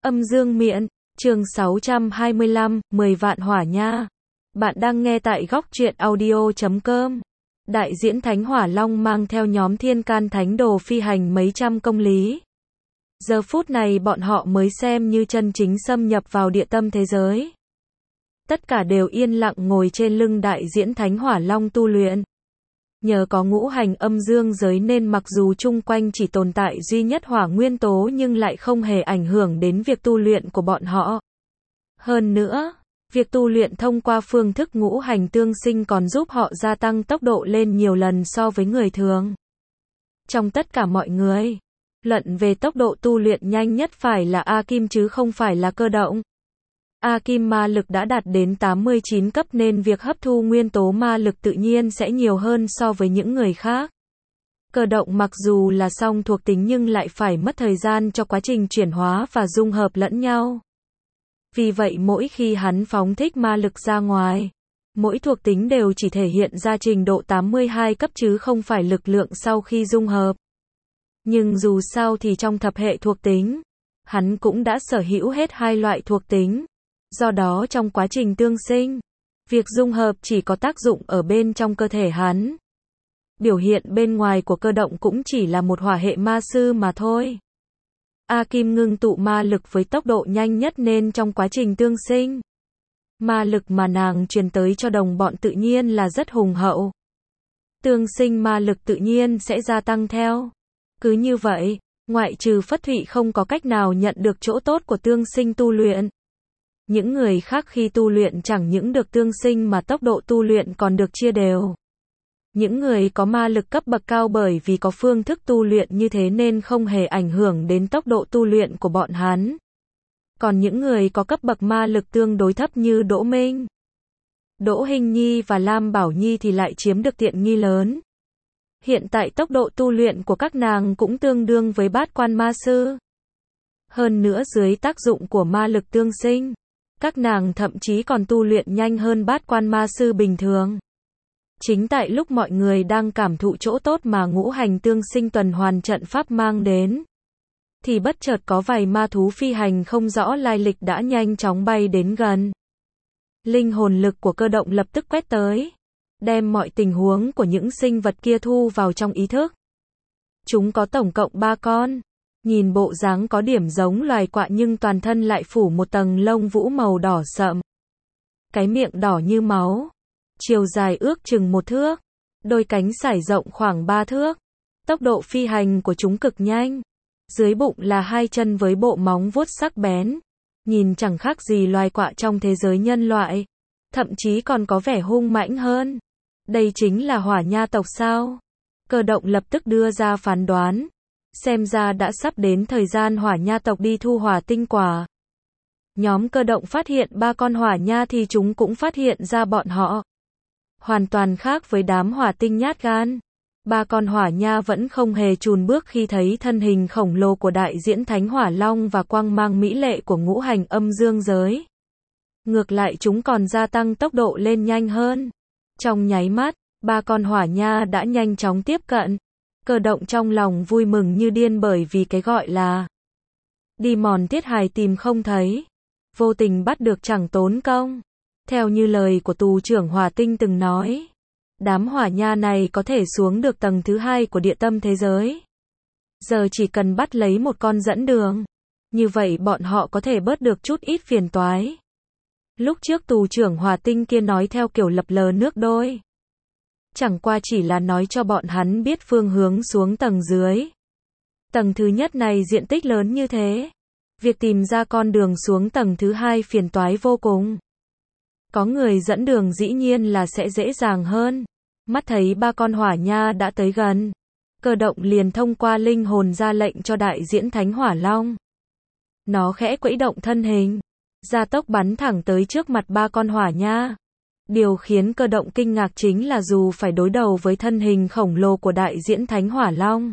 Âm dương miện, chương 625, 10 vạn hỏa nha. Bạn đang nghe tại góc truyện audio.com. Đại diễn Thánh Hỏa Long mang theo nhóm Thiên Can Thánh Đồ phi hành mấy trăm công lý. Giờ phút này bọn họ mới xem như chân chính xâm nhập vào địa tâm thế giới. Tất cả đều yên lặng ngồi trên lưng đại diễn Thánh Hỏa Long tu luyện. Nhờ có ngũ hành âm dương giới nên mặc dù chung quanh chỉ tồn tại duy nhất hỏa nguyên tố nhưng lại không hề ảnh hưởng đến việc tu luyện của bọn họ. Hơn nữa, việc tu luyện thông qua phương thức ngũ hành tương sinh còn giúp họ gia tăng tốc độ lên nhiều lần so với người thường. Trong tất cả mọi người, luận về tốc độ tu luyện nhanh nhất phải là A Kim chứ không phải là Cơ Động. A Kim ma lực đã đạt đến 89 cấp nên việc hấp thu nguyên tố ma lực tự nhiên sẽ nhiều hơn so với những người khác. Cơ Động mặc dù là song thuộc tính nhưng lại phải mất thời gian cho quá trình chuyển hóa và dung hợp lẫn nhau. Vì vậy mỗi khi hắn phóng thích ma lực ra ngoài, mỗi thuộc tính đều chỉ thể hiện ra trình độ 82 cấp chứ không phải lực lượng sau khi dung hợp. Nhưng dù sao thì trong thập hệ thuộc tính, hắn cũng đã sở hữu hết hai loại thuộc tính. Do đó trong quá trình tương sinh, việc dung hợp chỉ có tác dụng ở bên trong cơ thể hắn. Biểu hiện bên ngoài của Cơ Động cũng chỉ là một hỏa hệ ma sư mà thôi. A Kim ngưng tụ ma lực với tốc độ nhanh nhất nên trong quá trình tương sinh, ma lực mà nàng truyền tới cho đồng bọn tự nhiên là rất hùng hậu. Tương sinh ma lực tự nhiên sẽ gia tăng theo. Cứ như vậy, ngoại trừ Phất Thụy không có cách nào nhận được chỗ tốt của tương sinh tu luyện. Những người khác khi tu luyện chẳng những được tương sinh mà tốc độ tu luyện còn được chia đều. Những người có ma lực cấp bậc cao bởi vì có phương thức tu luyện như thế nên không hề ảnh hưởng đến tốc độ tu luyện của bọn hắn. Còn những người có cấp bậc ma lực tương đối thấp như Đỗ Minh, Đỗ Hinh Nhi và Lam Bảo Nhi thì lại chiếm được tiện nghi lớn. Hiện tại tốc độ tu luyện của các nàng cũng tương đương với bát quan ma sư. Hơn nữa dưới tác dụng của ma lực tương sinh, các nàng thậm chí còn tu luyện nhanh hơn bát quan ma sư bình thường. Chính tại lúc mọi người đang cảm thụ chỗ tốt mà ngũ hành tương sinh tuần hoàn trận pháp mang đến, thì bất chợt có vài ma thú phi hành không rõ lai lịch đã nhanh chóng bay đến gần. Linh hồn lực của Cơ Động lập tức quét tới, đem mọi tình huống của những sinh vật kia thu vào trong ý thức. Chúng có tổng cộng 3 con. Nhìn bộ dáng có điểm giống loài quạ nhưng toàn thân lại phủ một tầng lông vũ màu đỏ sậm. Cái miệng đỏ như máu. Chiều dài ước chừng 1 thước. Đôi cánh sải rộng khoảng 3 thước. Tốc độ phi hành của chúng cực nhanh. Dưới bụng là 2 chân với bộ móng vuốt sắc bén. Nhìn chẳng khác gì loài quạ trong thế giới nhân loại. Thậm chí còn có vẻ hung mãnh hơn. Đây chính là hỏa nha tộc sao? Cơ Động lập tức đưa ra phán đoán. Xem ra đã sắp đến thời gian hỏa nha tộc đi thu hỏa tinh quả. Nhóm Cơ Động phát hiện 3 con hỏa nha thì chúng cũng phát hiện ra bọn họ. Hoàn toàn khác với đám hỏa tinh nhát gan. 3 con hỏa nha vẫn không hề chùn bước khi thấy thân hình khổng lồ của đại diễn Thánh Hỏa Long và quang mang mỹ lệ của ngũ hành âm dương giới. Ngược lại chúng còn gia tăng tốc độ lên nhanh hơn. Trong nháy mắt, 3 con hỏa nha đã nhanh chóng tiếp cận. Cơ Động trong lòng vui mừng như điên bởi vì cái gọi là đi mòn tiết hài tìm không thấy, vô tình bắt được chẳng tốn công. Theo như lời của tù trưởng hỏa tinh từng nói, đám hỏa nha này có thể xuống được tầng thứ 2 của địa tâm thế giới. Giờ chỉ cần bắt lấy một con dẫn đường, như vậy bọn họ có thể bớt được chút ít phiền toái. Lúc trước tù trưởng hỏa tinh kia nói theo kiểu lập lờ nước đôi. Chẳng qua chỉ là nói cho bọn hắn biết phương hướng xuống tầng dưới. Tầng thứ nhất này diện tích lớn như thế. Việc tìm ra con đường xuống tầng thứ 2 phiền toái vô cùng. Có người dẫn đường dĩ nhiên là sẽ dễ dàng hơn. Mắt thấy 3 con hỏa nha đã tới gần. Cơ Động liền thông qua linh hồn ra lệnh cho đại diễn Thánh Hỏa Long. Nó khẽ quẫy động thân hình, gia tốc bắn thẳng tới trước mặt 3 con hỏa nha. Điều khiến Cơ Động kinh ngạc chính là dù phải đối đầu với thân hình khổng lồ của đại diễn Thánh Hỏa Long,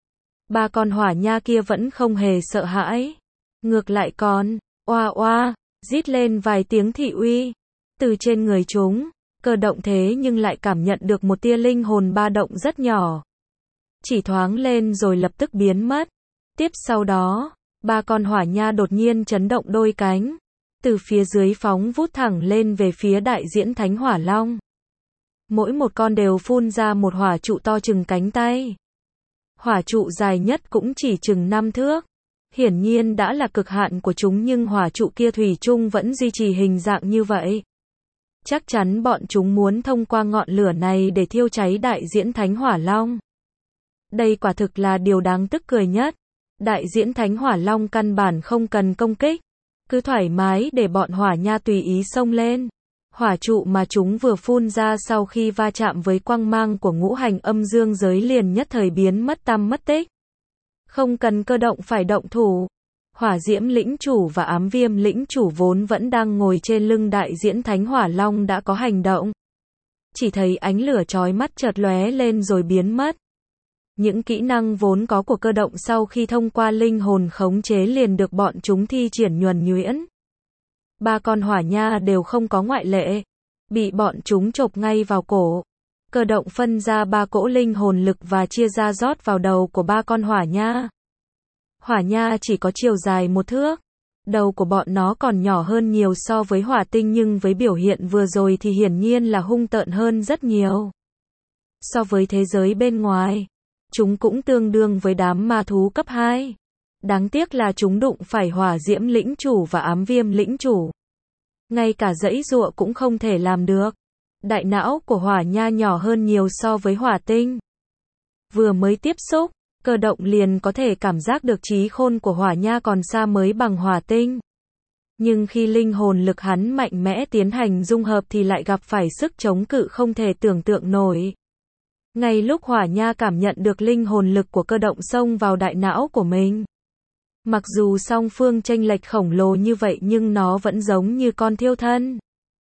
3 con hỏa nha kia vẫn không hề sợ hãi. Ngược lại còn, oa oa, rít lên vài tiếng thị uy. Từ trên người chúng, Cơ Động thế nhưng lại cảm nhận được một tia linh hồn ba động rất nhỏ. Chỉ thoáng lên rồi lập tức biến mất. Tiếp sau đó, Ba con hỏa nha đột nhiên chấn động đôi cánh, từ phía dưới phóng vút thẳng lên về phía đại diễn thánh hỏa long. Mỗi một con đều phun ra một hỏa trụ to chừng cánh tay. Hỏa trụ dài nhất cũng chỉ chừng 5 thước. Hiển nhiên đã là cực hạn của chúng, nhưng hỏa trụ kia thủy chung vẫn duy trì hình dạng như vậy. Chắc chắn bọn chúng muốn thông qua ngọn lửa này để thiêu cháy đại diễn thánh hỏa long. Đây quả thực là điều đáng tức cười nhất. Đại diễn thánh hỏa long căn bản không cần công kích, cứ thoải mái để bọn hỏa nha tùy ý xông lên. Hỏa trụ mà chúng vừa phun ra sau khi va chạm với quang mang của ngũ hành âm dương giới liền nhất thời biến mất tăm mất tích. Không cần cơ động phải động thủ. Hỏa diễm lĩnh chủ và ám viêm lĩnh chủ vốn vẫn đang ngồi trên lưng đại diễn thánh hỏa long đã có hành động. Chỉ thấy ánh lửa chói mắt chợt lóe lên rồi biến mất. Những kỹ năng vốn có của cơ động sau khi thông qua linh hồn khống chế liền được bọn chúng thi triển nhuần nhuyễn. Ba con hỏa nha đều không có ngoại lệ, bị bọn chúng chộp ngay vào cổ. Cơ động phân ra 3 cỗ linh hồn lực và chia ra rót vào đầu của 3 con hỏa nha. Hỏa nha chỉ có chiều dài 1 thước. Đầu của bọn nó còn nhỏ hơn nhiều so với hỏa tinh, nhưng với biểu hiện vừa rồi thì hiển nhiên là hung tợn hơn rất nhiều. So với thế giới bên ngoài, chúng cũng tương đương với đám ma thú cấp 2. Đáng tiếc là chúng đụng phải hỏa diễm lĩnh chủ và ám viêm lĩnh chủ. Ngay cả giãy giụa cũng không thể làm được. Đại não của hỏa nha nhỏ hơn nhiều so với hỏa tinh. Vừa mới tiếp xúc, cơ động liền có thể cảm giác được trí khôn của hỏa nha còn xa mới bằng hỏa tinh. Nhưng khi linh hồn lực hắn mạnh mẽ tiến hành dung hợp thì lại gặp phải sức chống cự không thể tưởng tượng nổi. Ngay lúc hỏa nha cảm nhận được linh hồn lực của cơ động xông vào đại não của mình. Mặc dù song phương chênh lệch khổng lồ như vậy nhưng nó vẫn giống như con thiêu thân.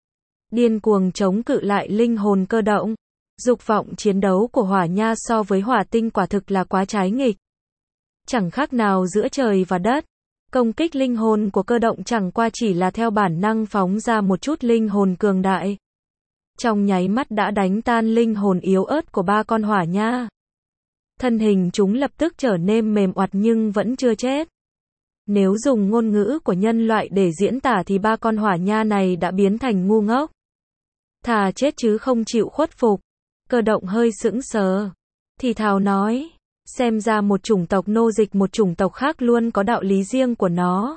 Điên cuồng chống cự lại linh hồn cơ động. Dục vọng chiến đấu của hỏa nha so với hỏa tinh quả thực là quá trái nghịch. Chẳng khác nào giữa trời và đất. Công kích linh hồn của cơ động chẳng qua chỉ là theo bản năng phóng ra một chút linh hồn cường đại. Trong nháy mắt đã đánh tan linh hồn yếu ớt của 3 con hỏa nha. Thân hình chúng lập tức trở nên mềm oặt nhưng vẫn chưa chết. Nếu dùng ngôn ngữ của nhân loại để diễn tả thì 3 con hỏa nha này đã biến thành ngu ngốc. Thà chết chứ không chịu khuất phục. Cơ động hơi sững sờ. Thì thào nói, xem ra một chủng tộc nô dịch một chủng tộc khác luôn có đạo lý riêng của nó.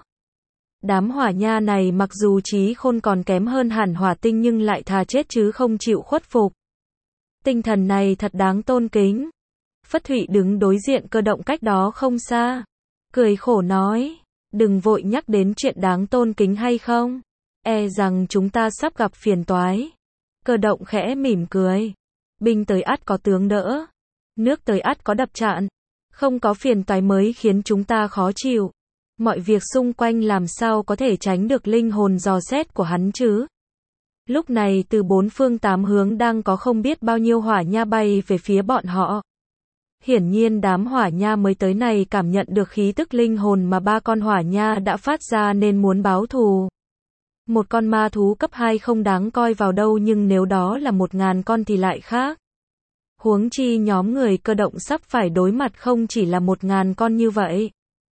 Đám hỏa nha này mặc dù trí khôn còn kém hơn hẳn hỏa tinh nhưng lại thà chết chứ không chịu khuất phục. Tinh thần này thật đáng tôn kính. Phất Thụy đứng đối diện cơ động cách đó không xa. Cười khổ nói, đừng vội nhắc đến chuyện đáng tôn kính hay không. E rằng chúng ta sắp gặp phiền toái. Cơ động khẽ mỉm cười. Binh tới ắt có tướng đỡ. Nước tới ắt có đập tràn. Không có phiền toái mới khiến chúng ta khó chịu. Mọi việc xung quanh làm sao có thể tránh được linh hồn dò xét của hắn chứ. Lúc này từ 4 phương 8 hướng đang có không biết bao nhiêu hỏa nha bay về phía bọn họ. Hiển nhiên đám hỏa nha mới tới này cảm nhận được khí tức linh hồn mà 3 con hỏa nha đã phát ra nên muốn báo thù. Một con ma thú cấp 2 không đáng coi vào đâu, nhưng nếu đó là 1000 con thì lại khác. Huống chi nhóm người cơ động sắp phải đối mặt không chỉ là 1000 con như vậy.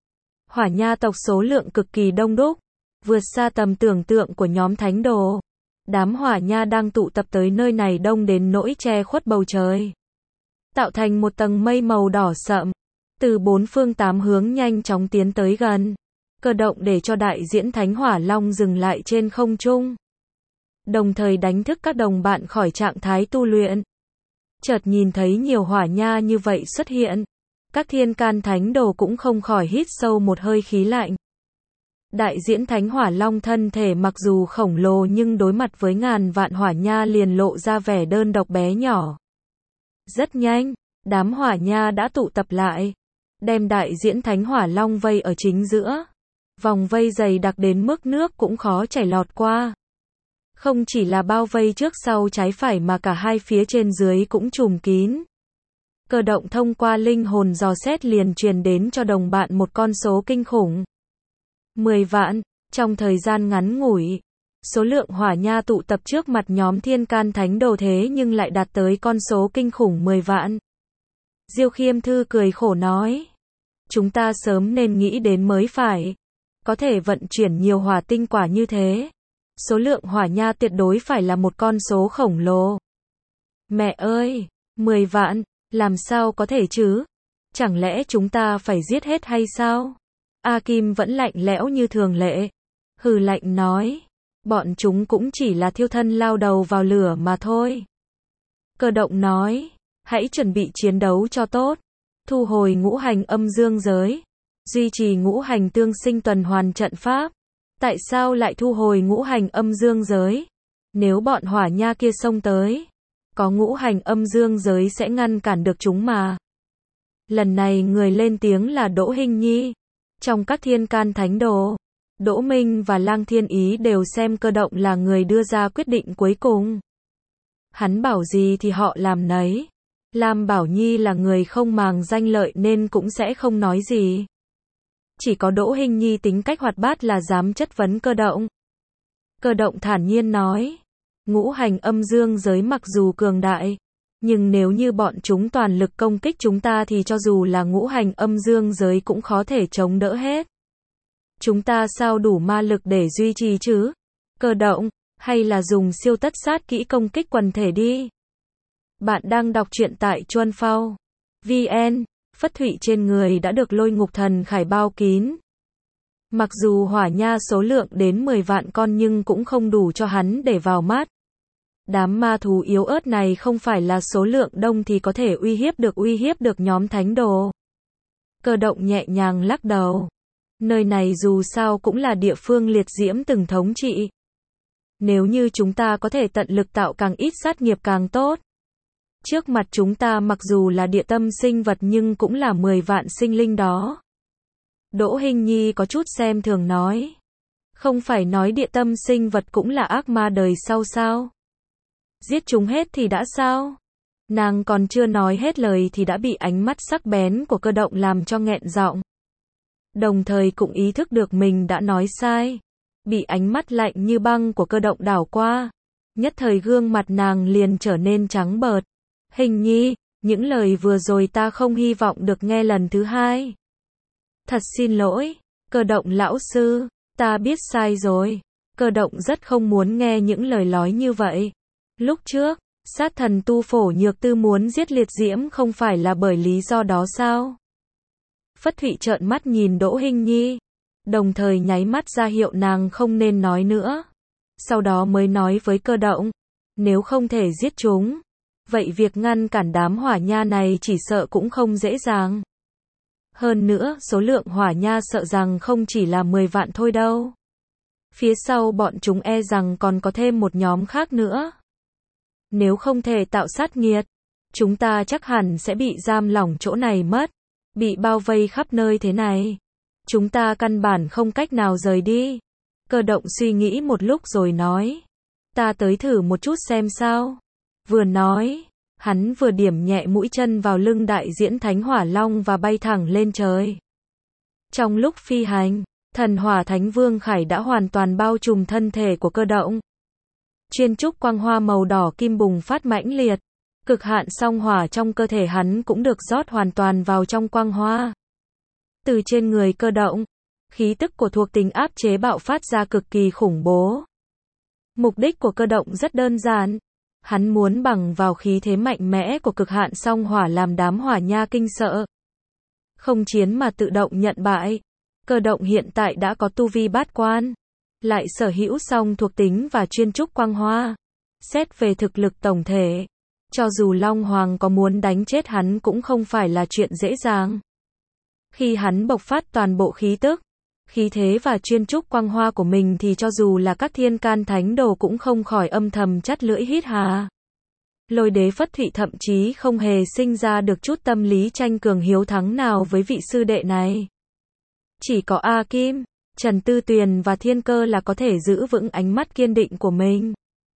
Hỏa nha tộc số lượng cực kỳ đông đúc, vượt xa tầm tưởng tượng của nhóm thánh đồ. Đám hỏa nha đang tụ tập tới nơi này đông đến nỗi che khuất bầu trời, tạo thành một tầng mây màu đỏ sậm, từ 4 phương 8 hướng nhanh chóng tiến tới gần. Cơ động để cho đại diễn thánh hỏa long dừng lại trên không trung, đồng thời đánh thức các đồng bạn khỏi trạng thái tu luyện. Chợt nhìn thấy nhiều hỏa nha như vậy xuất hiện, các thiên can thánh đồ cũng không khỏi hít sâu một hơi khí lạnh. Đại diễn thánh hỏa long thân thể mặc dù khổng lồ nhưng đối mặt với ngàn vạn hỏa nha liền lộ ra vẻ đơn độc bé nhỏ. Rất nhanh, đám hỏa nha đã tụ tập lại, đem đại diễn thánh hỏa long vây ở chính giữa. Vòng vây dày đặc đến mức nước cũng khó chảy lọt qua. Không chỉ là bao vây trước sau trái phải mà cả hai phía trên dưới cũng trùm kín. Cơ động thông qua linh hồn dò xét liền truyền đến cho đồng bạn một con số kinh khủng. 10 vạn, trong thời gian ngắn ngủi. Số lượng hỏa nha tụ tập trước mặt nhóm thiên can thánh đồ thế nhưng lại đạt tới con số kinh khủng 10 vạn. Diêu Khiêm Thư cười khổ nói. Chúng ta sớm nên nghĩ đến mới phải. Có thể vận chuyển nhiều hỏa tinh quả như thế. Số lượng hỏa nha tuyệt đối phải là một con số khổng lồ. Mẹ ơi, 10 vạn, làm sao có thể chứ? Chẳng lẽ chúng ta phải giết hết hay sao? A Kim vẫn lạnh lẽo như thường lệ. Hừ lạnh nói, bọn chúng cũng chỉ là thiêu thân lao đầu vào lửa mà thôi. Cơ động nói, hãy chuẩn bị chiến đấu cho tốt. Thu hồi ngũ hành âm dương giới. Duy trì ngũ hành tương sinh tuần hoàn trận pháp. Tại sao lại thu hồi ngũ hành âm dương giới? Nếu bọn hỏa nha kia xông tới, có ngũ hành âm dương giới sẽ ngăn cản được chúng mà. Lần này người lên tiếng là Đỗ Hinh Nhi. Trong các thiên can thánh đồ, Đỗ Minh và Lang Thiên Ý đều xem Cơ động là người đưa ra quyết định cuối cùng. Hắn bảo gì thì họ làm nấy. Lam Bảo Nhi là người không màng danh lợi nên cũng sẽ không nói gì. Chỉ có Đỗ Hinh Nhi tính cách hoạt bát là dám chất vấn Cơ động. Cơ động thản nhiên nói, ngũ hành âm dương giới mặc dù cường đại, nhưng nếu như bọn chúng toàn lực công kích chúng ta thì cho dù là ngũ hành âm dương giới cũng khó thể chống đỡ hết. Chúng ta sao đủ ma lực để duy trì chứ? Cơ động, hay là dùng siêu tất sát kỹ công kích quần thể đi. Bạn đang đọc truyện tại Chuan Phao VN. Phất Thụy trên người đã được lôi ngục thần khải bao kín. Mặc dù hỏa nha số lượng đến 10 vạn con nhưng cũng không đủ cho hắn để vào mắt. Đám ma thú yếu ớt này không phải là số lượng đông thì có thể uy hiếp được nhóm thánh đồ. Cơ động nhẹ nhàng lắc đầu. Nơi này dù sao cũng là địa phương liệt diễm từng thống trị. Nếu như chúng ta có thể tận lực tạo càng ít sát nghiệp càng tốt. Trước mặt chúng ta mặc dù là địa tâm sinh vật nhưng cũng là 10 vạn sinh linh đó. Đỗ Hinh Nhi có chút xem thường nói. Không phải nói địa tâm sinh vật cũng là ác ma đời sau sao? Giết chúng hết thì đã sao? Nàng còn chưa nói hết lời thì đã bị ánh mắt sắc bén của Cơ động làm cho nghẹn giọng. Đồng thời cũng ý thức được mình đã nói sai. Bị ánh mắt lạnh như băng của Cơ động đảo qua. Nhất thời gương mặt nàng liền trở nên trắng bợt. Hình Nhi, những lời vừa rồi ta không hy vọng được nghe lần thứ hai. Thật xin lỗi, Cơ động lão sư, ta biết sai rồi. Cơ động rất không muốn nghe những lời nói như vậy. Lúc trước, sát thần tu Phổ Nhược Tư muốn giết liệt diễm không phải là bởi lý do đó sao? Phất Thụy trợn mắt nhìn Đỗ Hinh Nhi, đồng thời nháy mắt ra hiệu nàng không nên nói nữa. Sau đó mới nói với Cơ động, nếu không thể giết chúng, vậy việc ngăn cản đám hỏa nha này chỉ sợ cũng không dễ dàng. Hơn nữa, số lượng hỏa nha sợ rằng không chỉ là 10 vạn thôi đâu. Phía sau bọn chúng e rằng còn có thêm một nhóm khác nữa. Nếu không thể tạo sát nghiệt, chúng ta chắc hẳn sẽ bị giam lỏng chỗ này mất. Bị bao vây khắp nơi thế này. Chúng ta căn bản không cách nào rời đi. Cơ động suy nghĩ một lúc rồi nói. Ta tới thử một chút xem sao. Vừa nói, hắn vừa điểm nhẹ mũi chân vào lưng đại diễn thánh hỏa long và bay thẳng lên trời. Trong lúc phi hành, thần hỏa thánh vương khải đã hoàn toàn bao trùm thân thể của Cơ động. Chuyên trúc quang hoa màu đỏ kim bùng phát mãnh liệt. Cực hạn song hỏa trong cơ thể hắn cũng được rót hoàn toàn vào trong quang hoa. Từ trên người Cơ động, khí tức của thuộc tính áp chế bạo phát ra cực kỳ khủng bố. Mục đích của Cơ động rất đơn giản. Hắn muốn bằng vào khí thế mạnh mẽ của cực hạn song hỏa làm đám hỏa nha kinh sợ. Không chiến mà tự động nhận bại. Cơ động hiện tại đã có tu vi bát quan, lại sở hữu song thuộc tính và chuyên trúc quang hoa. Xét về thực lực tổng thể, cho dù Long Hoàng có muốn đánh chết hắn cũng không phải là chuyện dễ dàng. Khi hắn bộc phát toàn bộ khí tức, khí thế và chuyên trúc quang hoa của mình thì cho dù là các thiên can thánh đồ cũng không khỏi âm thầm chắt lưỡi hít hà. Lôi đế Phất Thụy thậm chí không hề sinh ra được chút tâm lý tranh cường hiếu thắng nào với vị sư đệ này. Chỉ có A Kim, Trần Tư Tuyền và Thiên Cơ là có thể giữ vững ánh mắt kiên định của mình.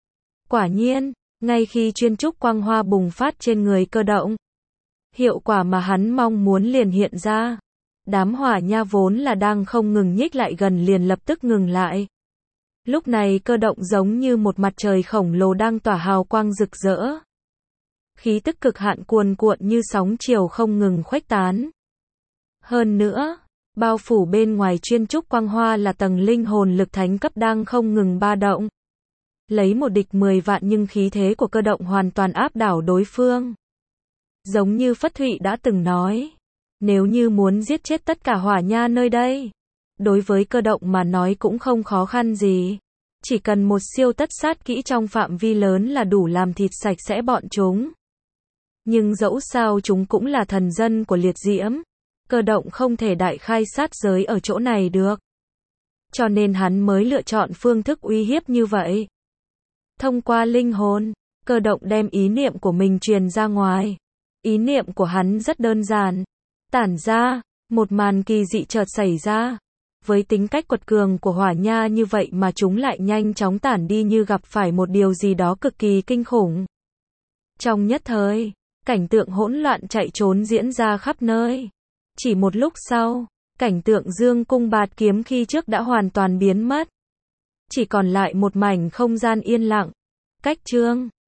Quả nhiên, ngay khi chuyên trúc quang hoa bùng phát trên người Cơ động, hiệu quả mà hắn mong muốn liền hiện ra. Đám hỏa nha vốn là đang không ngừng nhích lại gần liền lập tức ngừng lại. Lúc này Cơ động giống như một mặt trời khổng lồ đang tỏa hào quang rực rỡ. Khí tức cực hạn cuồn cuộn như sóng chiều không ngừng khuếch tán. Hơn nữa, bao phủ bên ngoài chuyên trúc quang hoa là tầng linh hồn lực thánh cấp đang không ngừng ba động. Lấy một địch 10 vạn nhưng khí thế của cơ động hoàn toàn áp đảo đối phương. Giống như Phất Thụy đã từng nói, nếu như muốn giết chết tất cả hỏa nha nơi đây, đối với cơ động mà nói cũng không khó khăn gì. Chỉ cần một siêu tất sát kỹ trong phạm vi lớn là đủ làm thịt sạch sẽ bọn chúng. Nhưng dẫu sao chúng cũng là thần dân của liệt diễm. Cơ động không thể đại khai sát giới ở chỗ này được. Cho nên hắn mới lựa chọn phương thức uy hiếp như vậy. Thông qua linh hồn, cơ động đem ý niệm của mình truyền ra ngoài. Ý niệm của hắn rất đơn giản. Tản ra, một màn kỳ dị chợt xảy ra. Với tính cách quật cường của hỏa nha như vậy mà chúng lại nhanh chóng tản đi như gặp phải một điều gì đó cực kỳ kinh khủng. Trong nhất thời, cảnh tượng hỗn loạn chạy trốn diễn ra khắp nơi. Chỉ một lúc sau, cảnh tượng dương cung bạt kiếm khi trước đã hoàn toàn biến mất. Chỉ còn lại một mảnh không gian yên lặng. Cách chương